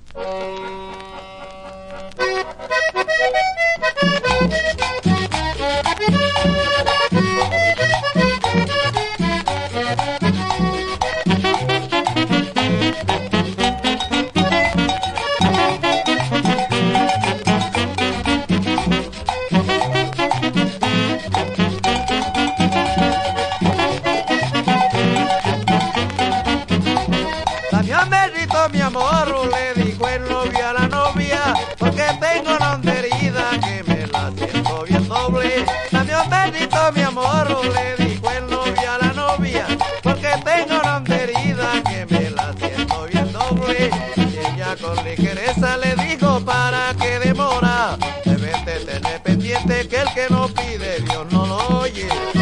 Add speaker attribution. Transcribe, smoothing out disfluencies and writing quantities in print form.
Speaker 1: Mi amor, le dijo el novio a la novia, porque tengo una herida que me la siento bien doble. Dame un besito, mi amor, le dijo el novio a la novia, porque tengo una herida que me la siento bien doble. Y ella con ligereza le dijo, ¿para qué demora? Debes de tener pendiente que el que no pide Dios no lo oye.